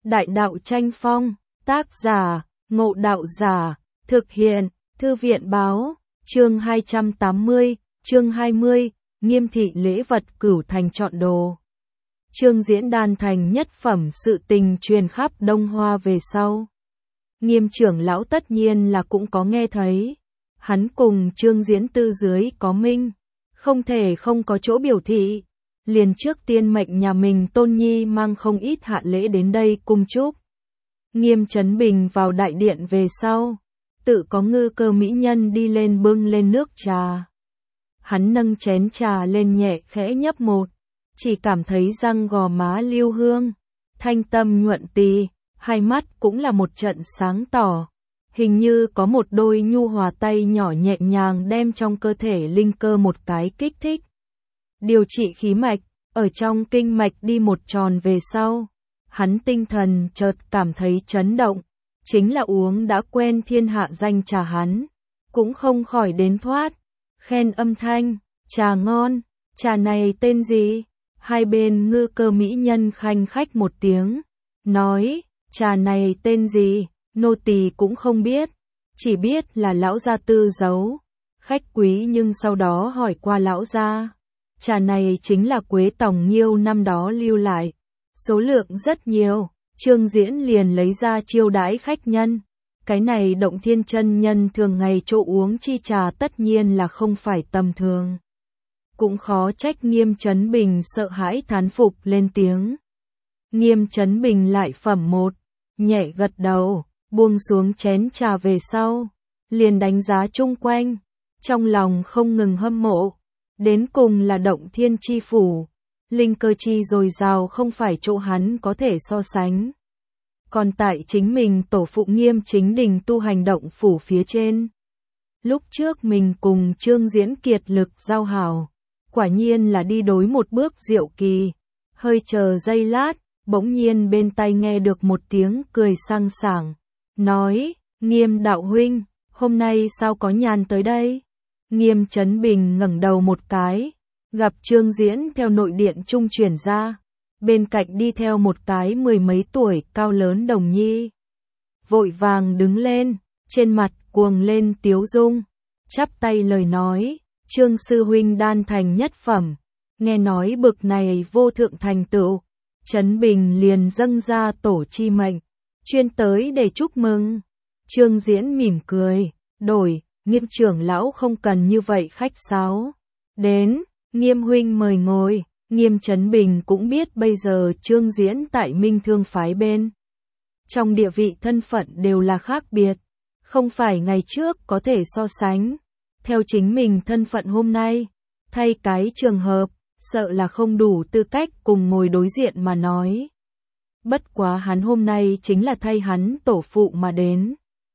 Đại đạo tranh phong, tác giả, Ngộ Đạo Giả, thực hiện, Thư viện báo, chương 280, chương 20, Nghiêm thị lễ vật Cửu Thành chọn đồ. Trương Diễn đan thành nhất phẩm sự tình truyền khắp Đông Hoa về sau. Nghiêm trưởng lão tất nhiên là cũng có nghe thấy. Hắn cùng Trương Diễn tư dưới có minh, không thể không có chỗ biểu thị. Liền trước tiên mệnh nhà mình Tôn Nhi mang không ít hạ lễ đến đây cung chúc. Nghiêm Chấn Bình vào đại điện về sau, tự có Ngư Cơ mỹ nhân đi lên bưng lên nước trà. Hắn nâng chén trà lên nhẹ khẽ nhấp một, chỉ cảm thấy răng gò má lưu hương, thanh tâm nhuận tì, hai mắt cũng là một trận sáng tỏ. Hình như có một đôi nhu hòa tay nhỏ nhẹ nhàng đem trong cơ thể linh cơ một cái kích thích. Điều trị khí mạch, ở trong kinh mạch đi một tròn về sau. Hắn tinh thần chợt cảm thấy chấn động, chính là uống đã quen thiên hạ danh trà hắn, cũng không khỏi đến thoát, khen âm thanh, trà ngon, trà này tên gì? Hai bên Ngư Cơ mỹ nhân khanh khách một tiếng, nói, trà này tên gì, nô tỳ cũng không biết, chỉ biết là lão gia tư giấu, khách quý nhưng sau đó hỏi qua lão gia, trà này chính là Quế Tòng Nhiêu năm đó lưu lại. Số lượng rất nhiều, Trương Diễn liền lấy ra chiêu đãi khách nhân. Cái này Động Thiên chân nhân thường ngày chỗ uống chi trà tất nhiên là không phải tầm thường. Cũng khó trách Nghiêm Chấn Bình sợ hãi thán phục lên tiếng. Nghiêm Chấn Bình lại phẩm một, nhẹ gật đầu, buông xuống chén trà về sau, liền đánh giá chung quanh, trong lòng không ngừng hâm mộ, đến cùng là Động Thiên chi phủ. Linh cơ chi dồi dào không phải chỗ hắn có thể so sánh. Còn tại chính mình tổ phụ Nghiêm Chính Đình tu hành động phủ phía trên. Lúc trước mình cùng Trương Diễn kiệt lực giao hảo, quả nhiên là đi đối một bước diệu kỳ. Hơi chờ giây lát, bỗng nhiên bên tai nghe được một tiếng cười sang sảng, nói, Nghiêm đạo huynh, hôm nay sao có nhàn tới đây? Nghiêm Chấn Bình ngẩng đầu một cái, gặp Trương Diễn theo nội điện trung chuyển ra, bên cạnh đi theo một cái mười mấy tuổi cao lớn đồng nhi. Vội vàng đứng lên, trên mặt cuồng lên tiếu dung, chắp tay lời nói, Trương sư huynh đan thành nhất phẩm, nghe nói bực này vô thượng thành tựu, Chấn Bình liền dâng ra tổ chi mệnh, chuyên tới để chúc mừng. Trương Diễn mỉm cười, đổi, Nghiêm trưởng lão không cần như vậy khách sáo. Đến, Nghiêm huynh mời ngồi. Nghiêm Chấn Bình cũng biết bây giờ Trương Diễn tại Minh Thương phái bên. Trong địa vị thân phận đều là khác biệt, không phải ngày trước có thể so sánh. Theo chính mình thân phận hôm nay, thay cái trường hợp, sợ là không đủ tư cách cùng ngồi đối diện mà nói. Bất quá hắn hôm nay chính là thay hắn tổ phụ mà đến.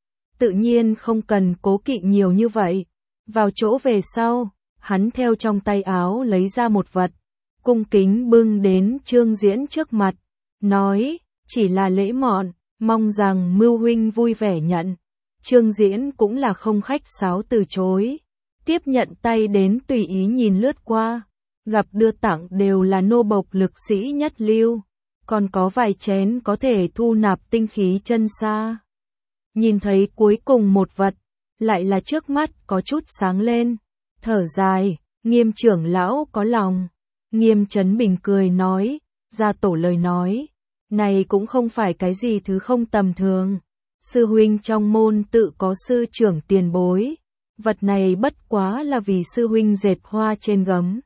Tự nhiên không cần cố kỵ nhiều như vậy. Vào chỗ về sau, hắn theo trong tay áo lấy ra một vật, cung kính bưng đến Trương Diễn trước mặt, nói, chỉ là lễ mọn, mong rằng Mưu huynh vui vẻ nhận. Trương Diễn cũng là không khách sáo từ chối, tiếp nhận tay đến tùy ý nhìn lướt qua, gặp đưa tặng đều là nô bộc lực sĩ nhất lưu, còn có vài chén có thể thu nạp tinh khí chân xa. Nhìn thấy cuối cùng một vật, lại là trước mắt có chút sáng lên, thở dài, Nghiêm trưởng lão có lòng. Nghiêm Chấn Bình cười nói, ra tổ lời nói, này cũng không phải cái gì thứ không tầm thường. Sư huynh trong môn tự có sư trưởng tiền bối, vật này bất quá là vì sư huynh dệt hoa trên gấm.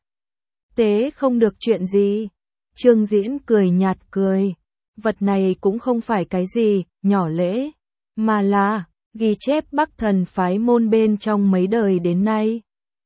Tế không được chuyện gì. Trương Diễn cười nhạt cười, vật này cũng không phải cái gì nhỏ lễ, mà là ghi chép Bắc Thần phái môn bên trong mấy đời đến nay.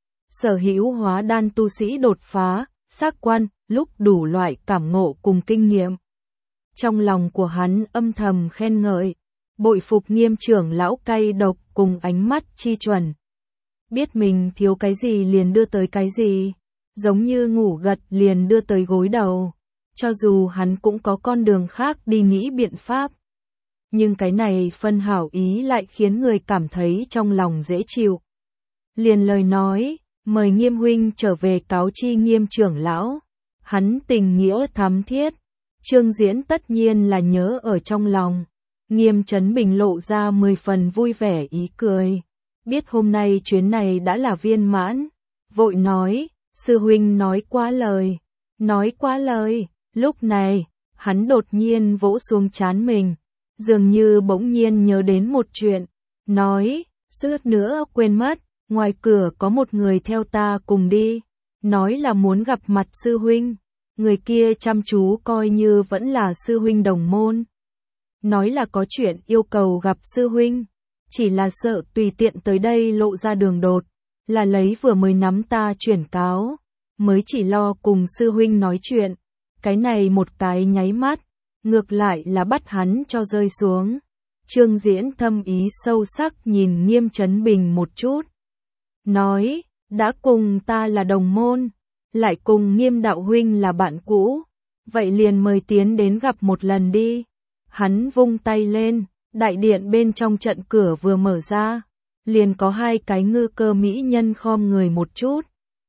Sở hữu hóa đan tu sĩ đột phá, xác quan, lúc đủ loại cảm ngộ cùng kinh nghiệm. Trong lòng của hắn âm thầm khen ngợi, bội phục Nghiêm trưởng lão cay độc cùng ánh mắt chi chuẩn. Biết mình thiếu cái gì liền đưa tới cái gì, giống như ngủ gật liền đưa tới gối đầu. Cho dù hắn cũng có con đường khác đi nghĩ biện pháp. Nhưng cái này phân hảo ý lại khiến người cảm thấy trong lòng dễ chịu. Liền lời nói, mời Nghiêm huynh trở về cáo chi Nghiêm trưởng lão. Hắn tình nghĩa thắm thiết, Trương Diễn tất nhiên là nhớ ở trong lòng. Nghiêm Chấn Bình lộ ra 10 phần vui vẻ ý cười. Biết hôm nay chuyến này đã là viên mãn. Vội nói, sư huynh nói quá lời. Nói quá lời. Lúc này, hắn đột nhiên vỗ xuống trán mình. Dường như bỗng nhiên nhớ đến một chuyện. Nói, suýt nữa quên mất, ngoài cửa có một người theo ta cùng đi. Nói là muốn gặp mặt sư huynh. Người kia chăm chú coi như vẫn là sư huynh đồng môn. Nói là có chuyện yêu cầu gặp sư huynh. Chỉ là sợ tùy tiện tới đây lộ ra đường đột. Là lấy vừa mới nắm ta chuyển cáo. Mới chỉ lo cùng sư huynh nói chuyện. Cái này một cái nháy mắt. Ngược lại là bắt hắn cho rơi xuống. Trương Diễn thâm ý sâu sắc nhìn Nghiêm Chấn Bình một chút. Nói, đã cùng ta là đồng môn. Lại cùng Nghiêm đạo huynh là bạn cũ. Vậy liền mời tiến đến gặp một lần đi. Hắn vung tay lên. Đại điện bên trong trận cửa vừa mở ra. Liền có hai cái ngư cơ mỹ nhân khom người một chút.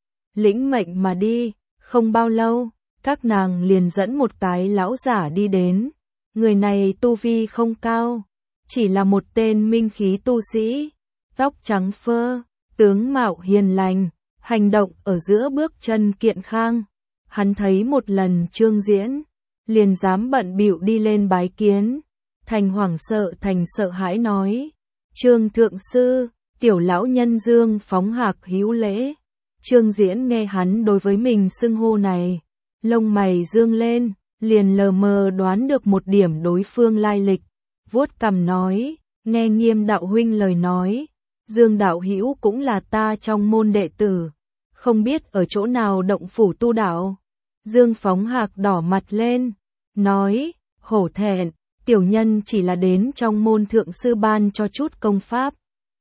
Lĩnh mệnh mà đi. Không bao lâu. Các nàng liền dẫn một cái lão giả đi đến. Người này tu vi không cao. Chỉ là một tên minh khí tu sĩ. Tóc trắng phơ. Tướng mạo hiền lành. Hành động ở giữa bước chân kiện khang. Hắn thấy một lần Trương Diễn. Liền dám bận bịu đi lên bái kiến. Thành hoảng sợ thành sợ hãi nói. Trương thượng sư. Tiểu lão nhân Dương Phóng Hạc hữu lễ. Trương Diễn nghe hắn đối với mình xưng hô này. Lông mày dương lên. Liền lờ mờ đoán được một điểm đối phương lai lịch. Vuốt cằm nói. Nghe Nghiêm đạo huynh lời nói. Dương đạo hữu cũng là ta trong môn đệ tử. Không biết ở chỗ nào động phủ tu đạo. Dương Phóng Hạc đỏ mặt lên. Nói. Hổ thẹn. Tiểu nhân chỉ là đến trong môn thượng sư ban cho chút công pháp.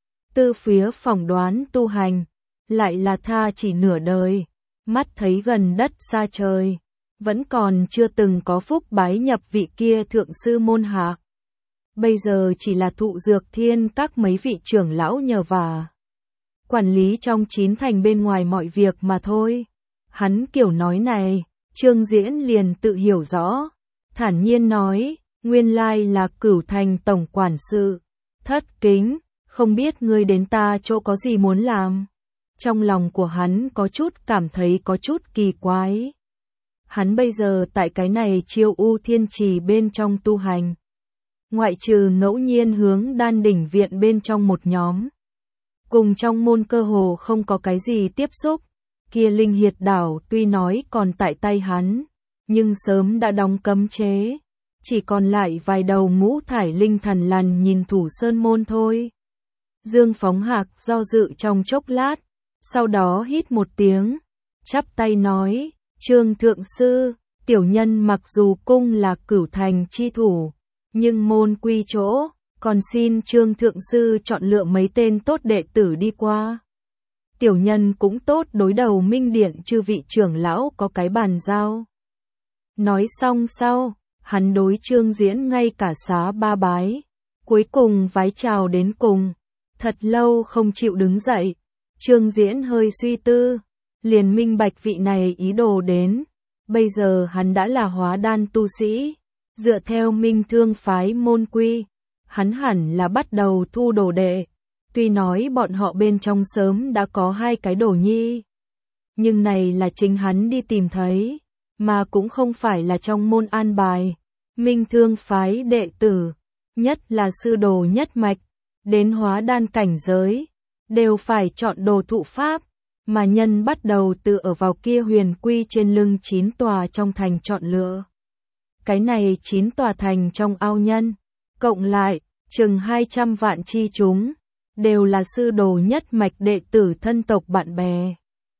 Tư phía phỏng đoán tu hành. Lại là tha chỉ nửa đời. Mắt thấy gần đất xa trời. Vẫn còn chưa từng có phúc bái nhập vị kia thượng sư môn hạ. Bây giờ chỉ là thụ dược thiên các mấy vị trưởng lão nhờ vả. Quản lý trong 9 thành bên ngoài mọi việc mà thôi. Hắn kiểu nói này, Trương Diễn liền tự hiểu rõ. Thản nhiên nói, nguyên lai là Cửu Thành tổng quản sự. Thất kính, không biết ngươi đến ta chỗ có gì muốn làm. Trong lòng của hắn có chút cảm thấy có chút kỳ quái. Hắn bây giờ tại cái này Chiêu U Thiên Trì bên trong tu hành. Ngoại trừ ngẫu nhiên hướng Đan Đỉnh viện bên trong một nhóm. Cùng trong môn cơ hồ không có cái gì tiếp xúc. Kia Linh Hiệt đảo tuy nói còn tại tay hắn. Nhưng sớm đã đóng cấm chế. Chỉ còn lại vài đầu ngũ thải linh thần lằn nhìn thủ sơn môn thôi. Dương Phóng Hạc do dự trong chốc lát. Sau đó hít một tiếng. Chắp tay nói. Trương thượng sư, tiểu nhân mặc dù cung là Cửu Thành chi thủ. Nhưng môn quy chỗ, còn xin Trương thượng sư chọn lựa mấy tên tốt đệ tử đi qua. Tiểu nhân cũng tốt đối đầu minh điện chư vị trưởng lão có cái bàn giao. Nói xong sau, hắn đối Trương Diễn ngay cả xá ba bái. Cuối cùng vái chào đến cùng. Thật lâu không chịu đứng dậy. Trương Diễn hơi suy tư. Liền minh bạch vị này ý đồ đến. Bây giờ hắn đã là hóa đan tu sĩ. Dựa theo Minh Thương phái môn quy, hắn hẳn là bắt đầu thu đồ đệ. Tuy nói bọn họ bên trong sớm đã có 2 cái đồ nhi. Nhưng này là chính hắn đi tìm thấy. Mà cũng không phải là trong môn an bài. Minh Thương phái đệ tử. Nhất là sư đồ nhất mạch. Đến hóa đan cảnh giới. Đều phải chọn đồ thụ pháp. Mà nhân bắt đầu tự ở vào kia huyền quy trên lưng 9 tòa trong thành chọn lựa. Cái này 9 tòa thành trong ao nhân, cộng lại, chừng 200 vạn chi chúng, đều là sư đồ nhất mạch đệ tử thân tộc bạn bè.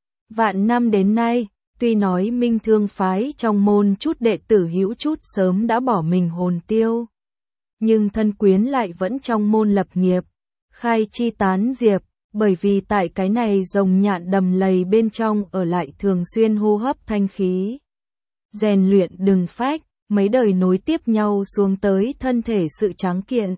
Vạn năm đến nay, tuy nói Minh Thương phái trong môn chút đệ tử hữu chút sớm đã bỏ mình hồn tiêu. Nhưng thân quyến lại vẫn trong môn lập nghiệp, khai chi tán diệp. Bởi vì tại cái này rồng nhạn đầm lầy bên trong ở lại thường xuyên hô hấp thanh khí. Rèn luyện đừng phách, mấy đời nối tiếp nhau xuống tới thân thể sự tráng kiện.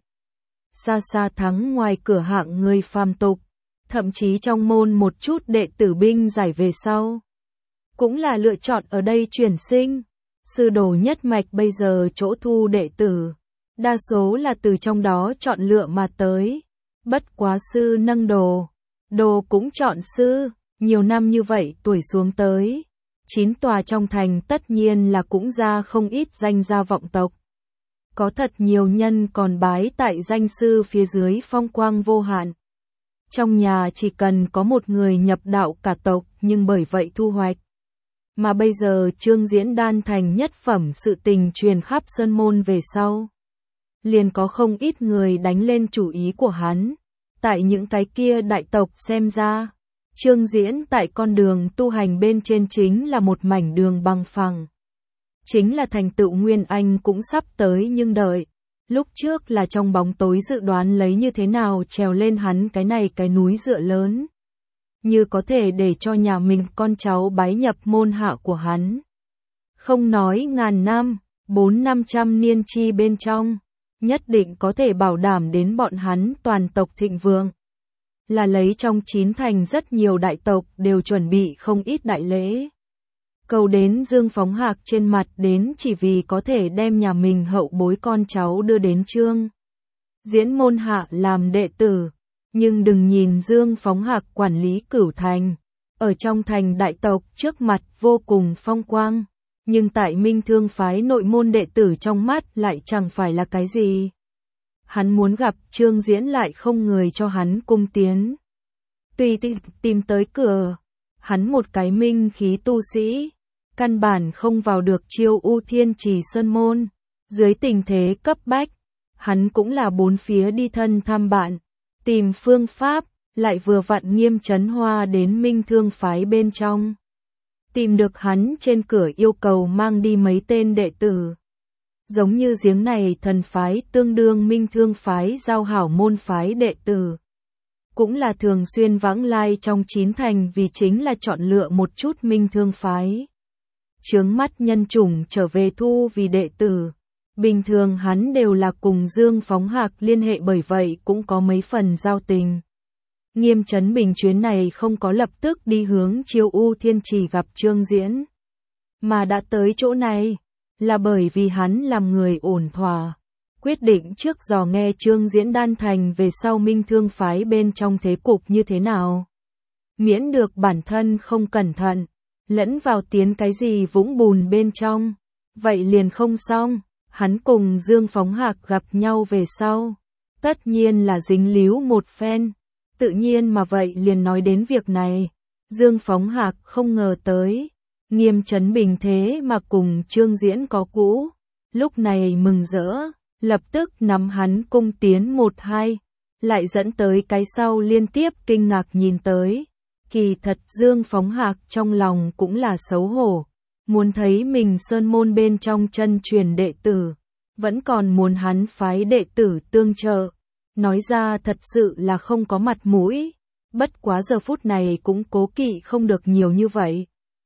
Xa xa thắng ngoài cửa hạng người phàm tục, thậm chí trong môn một chút đệ tử binh giải về sau. Cũng là lựa chọn ở đây chuyển sinh, sư đồ nhất mạch bây giờ chỗ thu đệ tử, đa số là từ trong đó chọn lựa mà tới. Bất quá sư nâng đồ, đồ cũng chọn sư, nhiều năm như vậy tuổi xuống tới. 9 tòa trong thành tất nhiên là cũng ra không ít danh gia vọng tộc. Có thật nhiều nhân còn bái tại danh sư phía dưới phong quang vô hạn. Trong nhà chỉ cần có một người nhập đạo cả tộc nhưng bởi vậy thu hoạch. Mà bây giờ Trương Diễn đan thành nhất phẩm sự tình truyền khắp sơn môn về sau. Liền có không ít người đánh lên chủ ý của hắn. Tại những cái kia đại tộc xem ra, Trương Diễn tại con đường tu hành bên trên chính là một mảnh đường bằng phẳng. Chính là thành tựu Nguyên Anh cũng sắp tới nhưng đợi. Lúc trước là trong bóng tối dự đoán lấy như thế nào trèo lên hắn cái này cái núi dựa lớn. Như có thể để cho nhà mình con cháu bái nhập môn hạ của hắn. Không nói ngàn năm, 400-500 niên chi bên trong, nhất định có thể bảo đảm đến bọn hắn toàn tộc thịnh vượng. Là lấy trong 9 thành rất nhiều đại tộc đều chuẩn bị không ít đại lễ. Cầu đến Dương Phóng Hạc trên mặt đến chỉ vì có thể đem nhà mình hậu bối con cháu đưa đến Trương Diễn môn hạ làm đệ tử. Nhưng đừng nhìn Dương Phóng Hạc quản lý Cửu Thành, ở trong thành đại tộc trước mặt vô cùng phong quang, nhưng tại Minh Thương phái nội môn đệ tử trong mắt lại chẳng phải là cái gì. Hắn muốn gặp Trương Diễn lại không người cho hắn cung tiến. Tùy tìm tới cửa, hắn một cái minh khí tu sĩ, căn bản không vào được Chiêu U Thiên Trì Sơn môn. Dưới tình thế cấp bách, hắn cũng là bốn phía đi thân thăm bạn, tìm phương pháp, lại vừa vặn Nghiêm Chấn Hoa đến Minh Thương phái bên trong. Tìm được hắn trên cửa yêu cầu mang đi mấy tên đệ tử. Giống như giếng này thần phái tương đương Minh Thương phái giao hảo môn phái đệ tử. Cũng là thường xuyên vãng lai trong 9 thành vì chính là chọn lựa một chút Minh Thương phái. Chướng mắt nhân chủng trở về thu vì đệ tử. Bình thường hắn đều là cùng Dương Phóng Hạc liên hệ bởi vậy cũng có mấy phần giao tình. Nghiêm Chấn Bình chuyến này không có lập tức đi hướng Chiêu U Thiên Trì gặp Trương Diễn. Mà đã tới chỗ này, là bởi vì hắn làm người ổn thỏa. Quyết định trước dò nghe Trương Diễn đan thành về sau Minh Thương phái bên trong thế cục như thế nào. Miễn được bản thân không cẩn thận, lẫn vào tiến cái gì vũng bùn bên trong. Vậy liền không xong. Hắn cùng Dương Phóng Hạc gặp nhau về sau, tất nhiên là dính líu một phen, tự nhiên mà vậy liền nói đến việc này. Dương Phóng Hạc không ngờ tới, Nghiêm Chấn Bình thế mà cùng Trương Diễn có cũ, lúc này mừng rỡ, lập tức nắm hắn cung tiến 1-2, lại dẫn tới cái sau liên tiếp kinh ngạc nhìn tới. Kỳ thật Dương Phóng Hạc trong lòng cũng là xấu hổ. Muốn thấy mình sơn môn bên trong chân truyền đệ tử, vẫn còn muốn hắn phái đệ tử tương trợ. Nói ra thật sự là không có mặt mũi, bất quá giờ phút này cũng cố kỵ không được nhiều như vậy.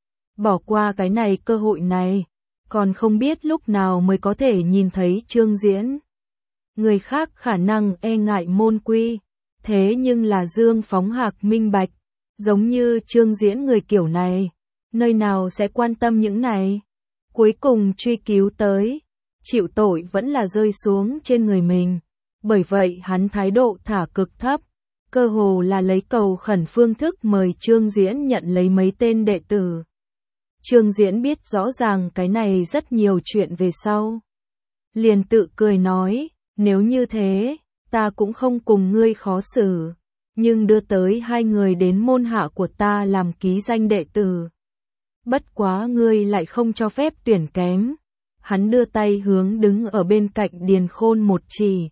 Bỏ qua cái này cơ hội này, còn không biết lúc nào mới có thể nhìn thấy Trương Diễn. Người khác khả năng e ngại môn quy, thế nhưng là Dương Phóng Hạc minh bạch, giống như Trương Diễn người kiểu này. Nơi nào sẽ quan tâm những này. Cuối cùng truy cứu tới, chịu tội vẫn là rơi xuống trên người mình. Bởi vậy hắn thái độ thả cực thấp, cơ hồ là lấy cầu khẩn phương thức mời Trương Diễn nhận lấy mấy tên đệ tử. Trương Diễn biết rõ ràng cái này rất nhiều chuyện về sau. Liền tự cười nói, nếu như thế, ta cũng không cùng ngươi khó xử, nhưng đưa tới 2 người đến môn hạ của ta làm ký danh đệ tử. Bất quá ngươi lại không cho phép tuyển kém. Hắn đưa tay hướng đứng ở bên cạnh Điền Khôn một chỉ.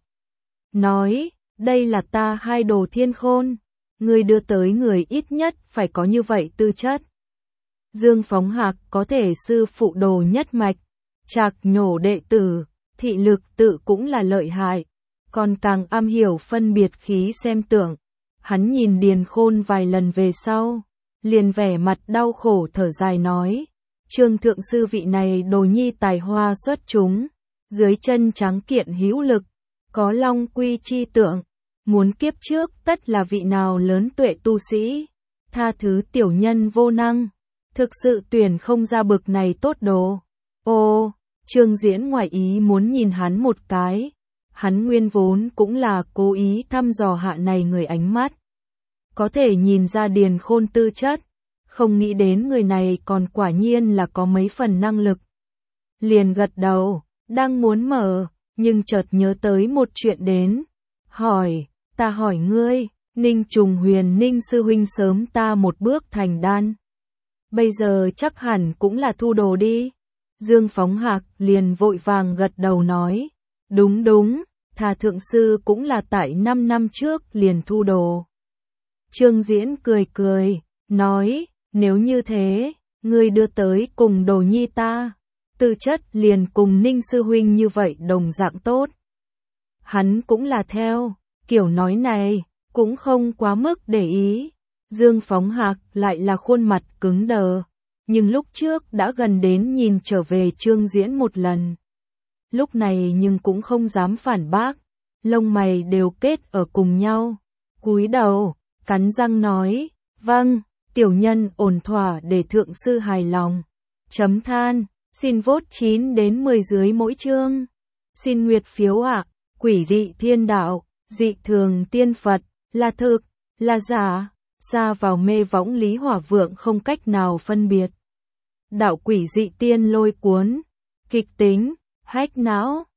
Nói, đây là ta 2 đồ thiên khôn. Ngươi đưa tới người ít nhất phải có như vậy tư chất. Dương Phóng Hạc có thể sư phụ đồ nhất mạch. Trạc nhổ đệ tử, thị lực tự cũng là lợi hại. Còn càng am hiểu phân biệt khí xem tưởng. Hắn nhìn Điền Khôn vài lần về sau. Liền vẻ mặt đau khổ thở dài nói, Trương thượng sư vị này đồ nhi tài hoa xuất chúng, dưới chân trắng kiện hữu lực, có long quy chi tượng, muốn kiếp trước tất là vị nào lớn tuệ tu sĩ, tha thứ tiểu nhân vô năng, thực sự tuyển không ra bực này tốt đồ. Ô, Trương Diễn ngoài ý muốn nhìn hắn một cái. Hắn nguyên vốn cũng là cố ý thăm dò hạ này người ánh mắt. Có thể nhìn ra Điền Khôn tư chất, không nghĩ đến người này còn quả nhiên là có mấy phần năng lực. Liền gật đầu, đang muốn mở, nhưng chợt nhớ tới một chuyện đến. Hỏi, ta hỏi ngươi, Ninh Trùng Huyền Ninh sư huynh sớm ta một bước thành đan. Bây giờ chắc hẳn cũng là thu đồ đi. Dương Phóng Hạc liền vội vàng gật đầu nói, đúng đúng, thà thượng sư cũng là tại 5 năm trước liền thu đồ. Trương Diễn cười cười, nói, nếu như thế, ngươi đưa tới cùng đồ nhi ta, tư chất liền cùng Ninh sư huynh như vậy đồng dạng tốt. Hắn cũng là theo, kiểu nói này, cũng không quá mức để ý. Dương Phóng Hạc lại là khuôn mặt cứng đờ, nhưng lúc trước đã gần đến nhìn trở về Trương Diễn một lần. Lúc này nhưng cũng không dám phản bác, lông mày đều kết ở cùng nhau, cúi đầu, cắn răng nói, vâng, tiểu nhân ổn thỏa để thượng sư hài lòng. Chấm than, xin vote 9 đến 10 dưới mỗi chương. Xin nguyệt phiếu ạ, quỷ dị thiên đạo, dị thường tiên Phật, là thực, là giả, xa vào mê võng Lý Hỏa Vượng không cách nào phân biệt. Đạo quỷ dị tiên lôi cuốn, kịch tính, hách não.